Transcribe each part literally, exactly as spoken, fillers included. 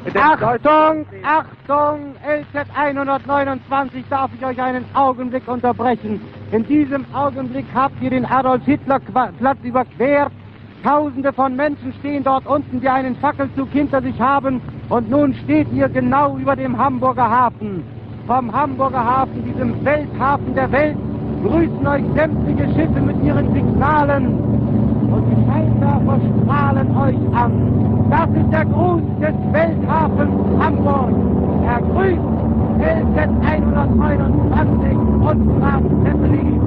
Achtung, Achtung, L Z hundertneunundzwanzig, darf ich euch einen Augenblick unterbrechen. In diesem Augenblick habt ihr den Adolf-Hitler-Platz überquert. Tausende von Menschen stehen dort unten, die einen Fackelzug hinter sich haben. Und nun steht ihr genau über dem Hamburger Hafen. Vom Hamburger Hafen, diesem Welthafen der Welt, grüßen euch sämtliche Schiffe mit ihren Signalen. Und die Scheinwerfer strahlen euch an. Das ist der Gruß des Welthafens Hamburg. Er grüßt L Z hundertneunundzwanzig und Graf Zeppelin.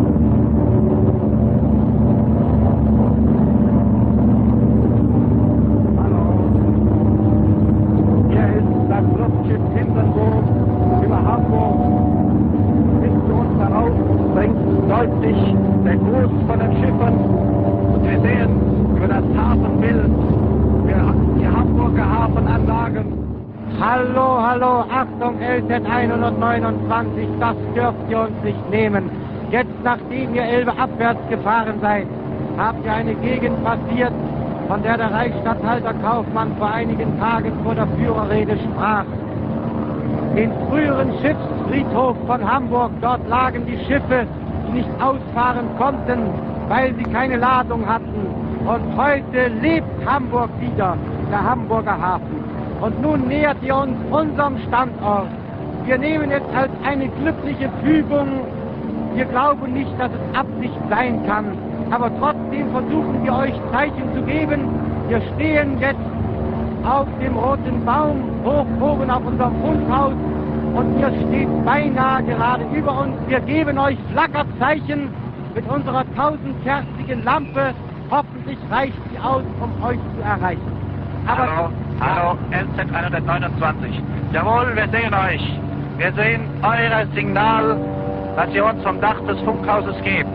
Deutlich der Gruß von den Schiffen und wir sehen über das Hafenbild die Hamburger Hafenanlagen. Hallo, hallo, Achtung, L Z hundertneunundzwanzig, das dürft ihr uns nicht nehmen. Jetzt, nachdem ihr Elbe abwärts gefahren seid, habt ihr eine Gegend passiert, von der der Reichsstatthalter Kaufmann vor einigen Tagen vor der Führerrede sprach. Den früheren Schiffsfriedhof von Hamburg, dort lagen die Schiffe, die nicht ausfahren konnten, weil sie keine Ladung hatten. Und heute lebt Hamburg wieder, der Hamburger Hafen. Und nun nähert ihr uns unserem Standort. Wir nehmen es als eine glückliche Fügung. Wir glauben nicht, dass es Absicht sein kann. Aber trotzdem versuchen wir euch Zeichen zu geben. Wir stehen jetzt auf dem Roten Baum, hoch oben auf unserem Fundhaus. Und ihr steht beinahe gerade über uns. Wir geben euch Flackerzeichen mit unserer tausendkerzigen Lampe. Hoffentlich reicht sie aus, um euch zu erreichen. Aber hallo, hallo, L Z hundertneunundzwanzig. Jawohl, wir sehen euch. Wir sehen euer Signal, das ihr uns vom Dach des Funkhauses gebt.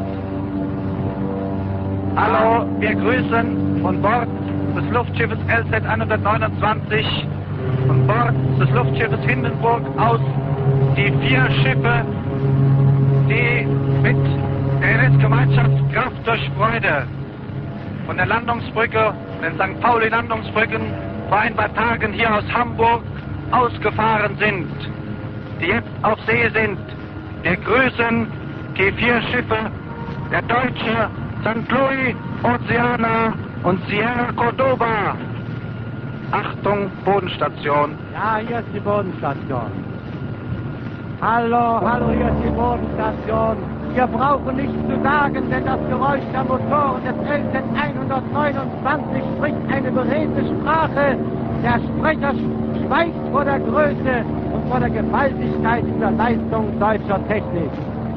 Hallo, wir grüßen von Bord des Luftschiffes L Z hundertneunundzwanzig, von Bord des Luftschiffes Hindenburg aus die vier Schiffe, die mit der N S-Gemeinschaft Kraft durch Freude von der Landungsbrücke, den Sankt Pauli-Landungsbrücken, vor ein paar Tagen hier aus Hamburg ausgefahren sind, die jetzt auf See sind. Wir grüßen die vier Schiffe, der deutsche Sankt Louis, Oceana und Sierra Cordoba. Achtung, Bodenstation. Ja, hier ist die Bodenstation. Hallo, hallo, hier ist die Bodenstation. Wir brauchen nichts zu sagen, denn das Geräusch der Motoren des L Z hundertneunundzwanzig spricht eine beredte Sprache. Der Sprecher schweigt vor der Größe und vor der Gewaltigkeit dieser Leistung deutscher Technik.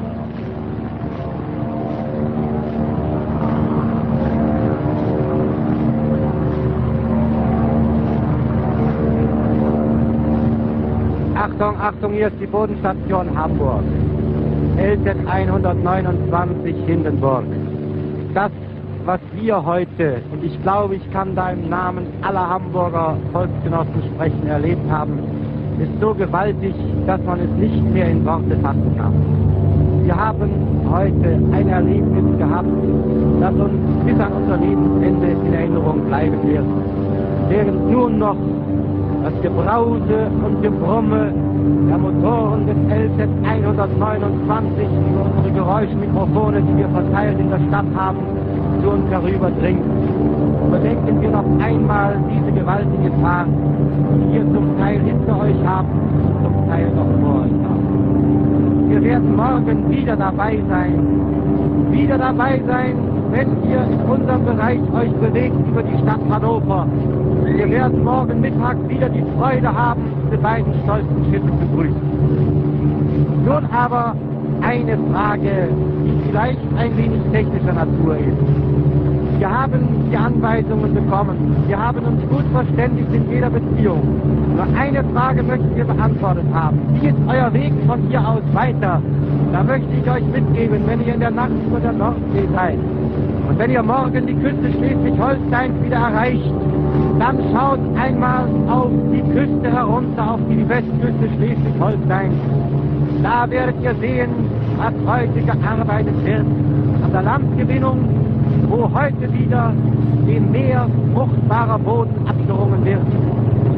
Achtung, Achtung, hier ist die Bodenstation Hamburg. L Z hundertneunundzwanzig Hindenburg. Das, was wir heute, und ich glaube, ich kann da im Namen aller Hamburger Volksgenossen sprechen, erlebt haben, ist so gewaltig, dass man es nicht mehr in Worte fassen kann. Wir haben heute ein Erlebnis gehabt, das uns bis an unser Lebensende in Erinnerung bleiben wird. Während nun noch das Gebrause und Gebrumme der Motoren des L Z hundertneunundzwanzig über unsere Geräuschmikrofone, die wir verteilt in der Stadt haben, zu uns herüberdringt. Bedenken wir noch einmal diese gewaltige Fahrt, die ihr zum Teil hinter euch habt, zum Teil noch vor euch habt. Wir werden morgen wieder dabei sein, wieder dabei sein, wenn ihr in unserem Bereich euch bewegt über die Stadt Hannover. Wir werden morgen Mittag wieder die Freude haben, diese beiden stolzen Schiffe zu grüßen. Nun aber eine Frage, die vielleicht ein wenig technischer Natur ist. Wir haben die Anweisungen bekommen. Wir haben uns gut verständigt in jeder Beziehung. Nur eine Frage möchten wir beantwortet haben. Wie ist euer Weg von hier aus weiter? Da möchte ich euch mitgeben, wenn ihr in der Nacht über der Nordsee seid. Und wenn ihr morgen die Küste Schleswig-Holsteins wieder erreicht, dann schaut einmal auf die Küste herunter, auf die Westküste Schleswig-Holsteins. Da werdet ihr sehen, was heute gearbeitet wird an der Landgewinnung, wo heute wieder dem Meer fruchtbarer Boden abgerungen wird.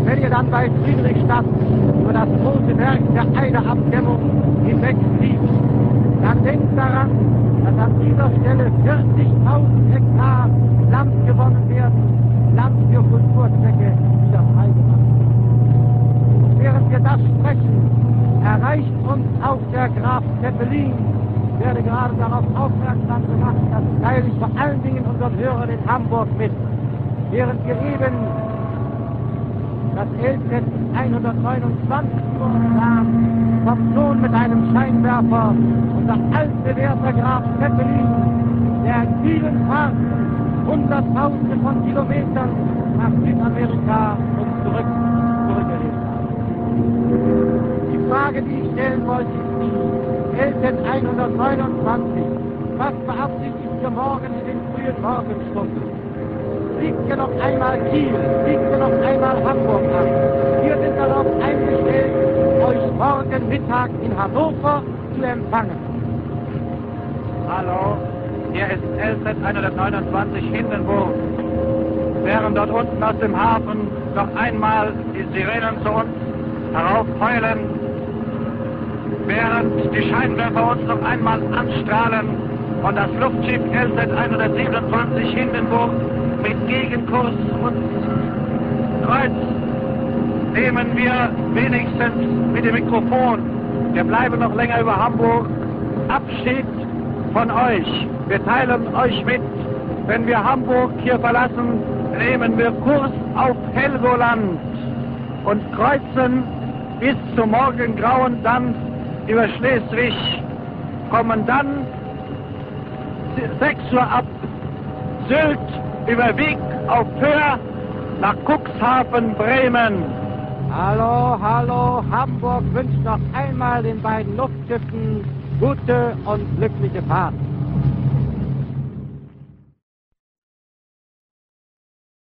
wenn ihr dann bei Friedrichstadt über das große Werk der Eiderabdämmung hinwegfliegt, dann denkt daran, dass an dieser Stelle vierzigtausend Hektar Land gewonnen werden, Land für Kulturzwecke wieder freigemacht. Und während wir das sprechen, erreicht uns auch der Graf Zeppelin. Ich werde gerade darauf aufmerksam gemacht, das teile ich vor allen Dingen unseren Hörern in Hamburg mit. Während wir eben das L Z hundertneunundzwanzig sahen, kommt nun mit einem Scheinwerfer unser alte werter Graf Zeppelin, der in vielen Fahrten hunderttausende von Kilometern nach Südamerika und zurück zurückgelegt hat. Die Frage, die ich stellen wollte, ist die L Z hundertneunundzwanzig. Was beabsichtigt ihr morgen in den frühen Morgenstunden? Fliegt ihr noch einmal Kiel, fliegt ihr noch einmal Hamburg an. Wir sind darauf eingestellt, euch morgen Mittag in Hannover zu empfangen. Hallo, hier ist L Z hundertneunundzwanzig Hindenburg. Während dort unten aus dem Hafen noch einmal die Sirenen zu uns heraufheulen, während die Scheinwerfer uns noch einmal anstrahlen und das Luftschiff L Z hundertsiebenundzwanzig Hindenburg mit Gegenkurs uns kreuzt, nehmen wir wenigstens mit dem Mikrofon, wir bleiben noch länger über Hamburg, Abschied von euch. Wir teilen euch mit, wenn wir Hamburg hier verlassen, nehmen wir Kurs auf Helgoland und kreuzen bis zum Morgengrauen dann über Schleswig, kommen dann sechs Uhr ab Sylt über Wiek auf Föhr nach Cuxhaven, Bremen. Hallo, hallo, Hamburg wünscht noch einmal den beiden Luftschiffen gute und glückliche Fahrt.